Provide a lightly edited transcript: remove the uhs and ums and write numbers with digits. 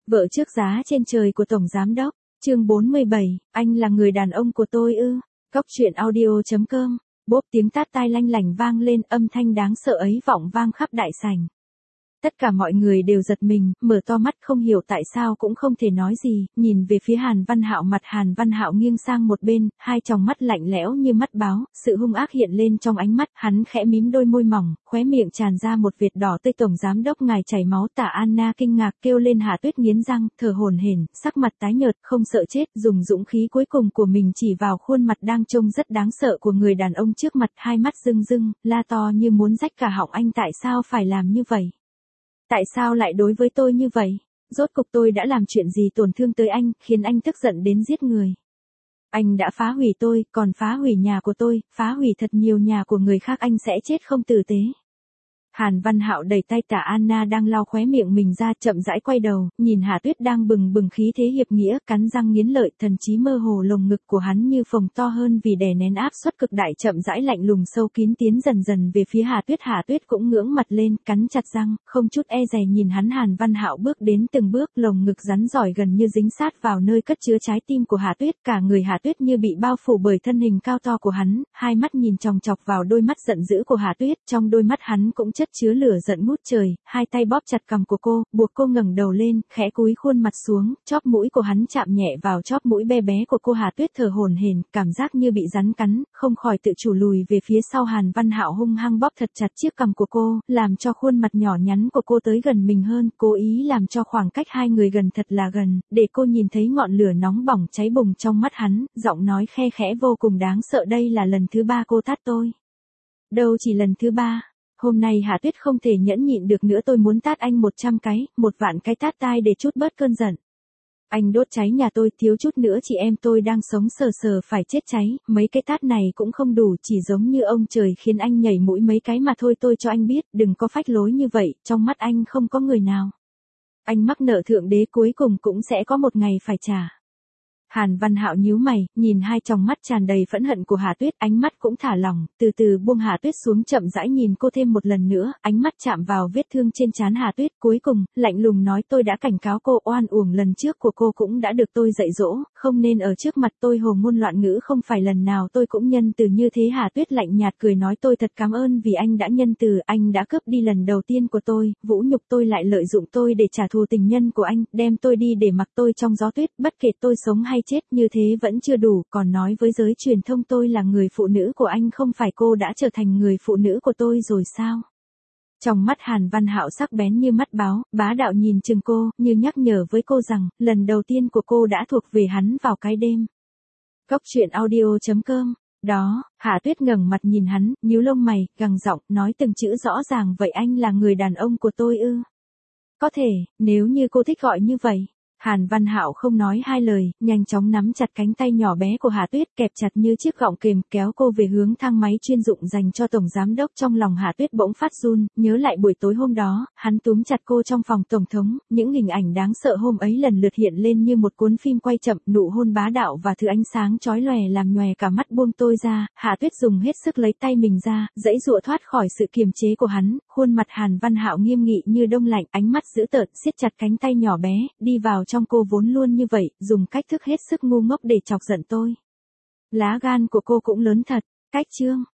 Vợ trước giá trên trời của Tổng Giám Đốc, chương 47, anh là người đàn ông của tôi ư. Cóc truyện audio.com, bốp tiếng tát tai lanh lảnh vang lên, âm thanh đáng sợ ấy vọng vang khắp đại sảnh. Tất cả mọi người đều giật mình, mở to mắt không hiểu tại sao cũng không thể nói gì, nhìn về phía Hàn Văn Hạo. Mặt Hàn Văn Hạo nghiêng sang một bên, hai tròng mắt lạnh lẽo như mắt báo, sự hung ác hiện lên trong ánh mắt, hắn khẽ mím đôi môi mỏng, khóe miệng tràn ra một vệt đỏ tươi. Tổng Giám Đốc ngài chảy máu. Tả Anna kinh ngạc kêu lên. Hạ Tuyết nghiến răng, thở hổn hển, sắc mặt tái nhợt, không sợ chết, dùng dũng khí cuối cùng của mình chỉ vào khuôn mặt đang trông rất đáng sợ của người đàn ông trước mặt, hai mắt rưng rưng, la to như muốn rách cả họng. Anh tại sao phải làm như vậy? Tại sao lại đối với tôi như vậy? Rốt cục tôi đã làm chuyện gì tổn thương tới anh, khiến anh tức giận đến giết người? Anh đã phá hủy tôi, còn phá hủy nhà của tôi, phá hủy thật nhiều nhà của người khác, anh sẽ chết không tử tế. Hàn Văn Hạo đẩy tay Tả Anna đang lau khóe miệng mình ra, chậm rãi quay đầu, nhìn Hạ Tuyết đang bừng bừng khí thế hiệp nghĩa, cắn răng nghiến lợi, thần trí mơ hồ. Lồng ngực của hắn như phồng to hơn vì đè nén áp suất cực đại, chậm rãi lạnh lùng sâu kín tiến dần dần về phía Hạ Tuyết. Hạ Tuyết cũng ngưỡng mặt lên, cắn chặt răng, không chút e dè nhìn hắn. Hàn Văn Hạo bước đến từng bước, lồng ngực rắn giỏi gần như dính sát vào nơi cất chứa trái tim của Hạ Tuyết, cả người Hạ Tuyết như bị bao phủ bởi thân hình cao to của hắn, hai mắt nhìn chòng chọc vào đôi mắt giận dữ của Hạ Tuyết, trong đôi mắt hắn cũng chất chứa lửa giận ngút trời, hai tay bóp chặt cằm của cô, buộc cô ngẩng đầu lên, khẽ cúi khuôn mặt xuống, chóp mũi của hắn chạm nhẹ vào chóp mũi bé bé của cô. Hạ Tuyết thở hổn hển, cảm giác như bị rắn cắn, không khỏi tự chủ lùi về phía sau. Hàn Văn Hạo hung hăng bóp thật chặt chiếc cằm của cô, làm cho khuôn mặt nhỏ nhắn của cô tới gần mình hơn, cố ý làm cho khoảng cách hai người gần thật là gần, để cô nhìn thấy ngọn lửa nóng bỏng cháy bùng trong mắt hắn, giọng nói khe khẽ vô cùng đáng sợ. Đây là lần thứ 3 cô tát tôi. Đâu chỉ lần thứ 3. Hôm nay Hạ Tuyết không thể nhẫn nhịn được nữa, tôi muốn tát anh 100 cái, 1.000 cái tát tai để trút bớt cơn giận. Anh đốt cháy nhà tôi, thiếu chút nữa chị em tôi đang sống sờ sờ phải chết cháy, mấy cái tát này cũng không đủ, chỉ giống như ông trời khiến anh nhảy mũi mấy cái mà thôi. Tôi cho anh biết, đừng có phách lối như vậy, trong mắt anh không có người nào. Anh mắc nợ Thượng Đế, cuối cùng cũng sẽ có một ngày phải trả. Hàn Văn Hạo nhíu mày, nhìn hai tròng mắt tràn đầy phẫn hận của Hạ Tuyết, ánh mắt cũng thả lỏng, từ từ buông Hạ Tuyết xuống, chậm rãi nhìn cô thêm một lần nữa, ánh mắt chạm vào vết thương trên trán Hạ Tuyết, cuối cùng, lạnh lùng nói, tôi đã cảnh cáo cô, oan uổng lần trước của cô cũng đã được tôi dạy dỗ, không nên ở trước mặt tôi hồ ngôn loạn ngữ, không phải lần nào tôi cũng nhân từ như thế. Hạ Tuyết lạnh nhạt cười nói, tôi thật cảm ơn vì anh đã nhân từ, anh đã cướp đi lần đầu tiên của tôi, vũ nhục tôi, lại lợi dụng tôi để trả thù tình nhân của anh, đem tôi đi để mặc tôi trong gió tuyết, bất kể tôi sống hay chết. Như thế vẫn chưa đủ, còn nói với giới truyền thông tôi là người phụ nữ của anh, không phải cô đã trở thành người phụ nữ của tôi rồi sao? Trong mắt Hàn Văn Hạo sắc bén như mắt báo, bá đạo nhìn chừng cô, như nhắc nhở với cô rằng, lần đầu tiên của cô đã thuộc về hắn vào cái đêm. Cóc truyện audio.com. Đó, Hạ Tuyết ngẩng mặt nhìn hắn, nhíu lông mày, gằn giọng, nói từng chữ rõ ràng, vậy anh là người đàn ông của tôi ư? Có thể, nếu như cô thích gọi như vậy. Hàn Văn Hạo không nói hai lời, nhanh chóng nắm chặt cánh tay nhỏ bé của Hạ Tuyết, kẹp chặt như chiếc gọng kềm, kéo cô về hướng thang máy chuyên dụng dành cho Tổng Giám Đốc. Trong lòng Hạ Tuyết bỗng phát run, nhớ lại buổi tối hôm đó, hắn túm chặt cô trong phòng Tổng thống, những hình ảnh đáng sợ hôm ấy lần lượt hiện lên như một cuốn phim quay chậm, nụ hôn bá đạo và thứ ánh sáng chói lòe làm nhòe cả mắt. Buông tôi ra, Hạ Tuyết dùng hết sức lấy tay mình ra, giãy giụa thoát khỏi sự kiềm chế của hắn, khuôn mặt Hàn Văn Hạo nghiêm nghị như đông lạnh, ánh mắt dữ tợn, siết chặt cánh tay nhỏ bé, đi vào trong cô vốn luôn như vậy, dùng cách thức hết sức ngu ngốc để chọc giận tôi. Lá gan của cô cũng lớn thật. Cách chương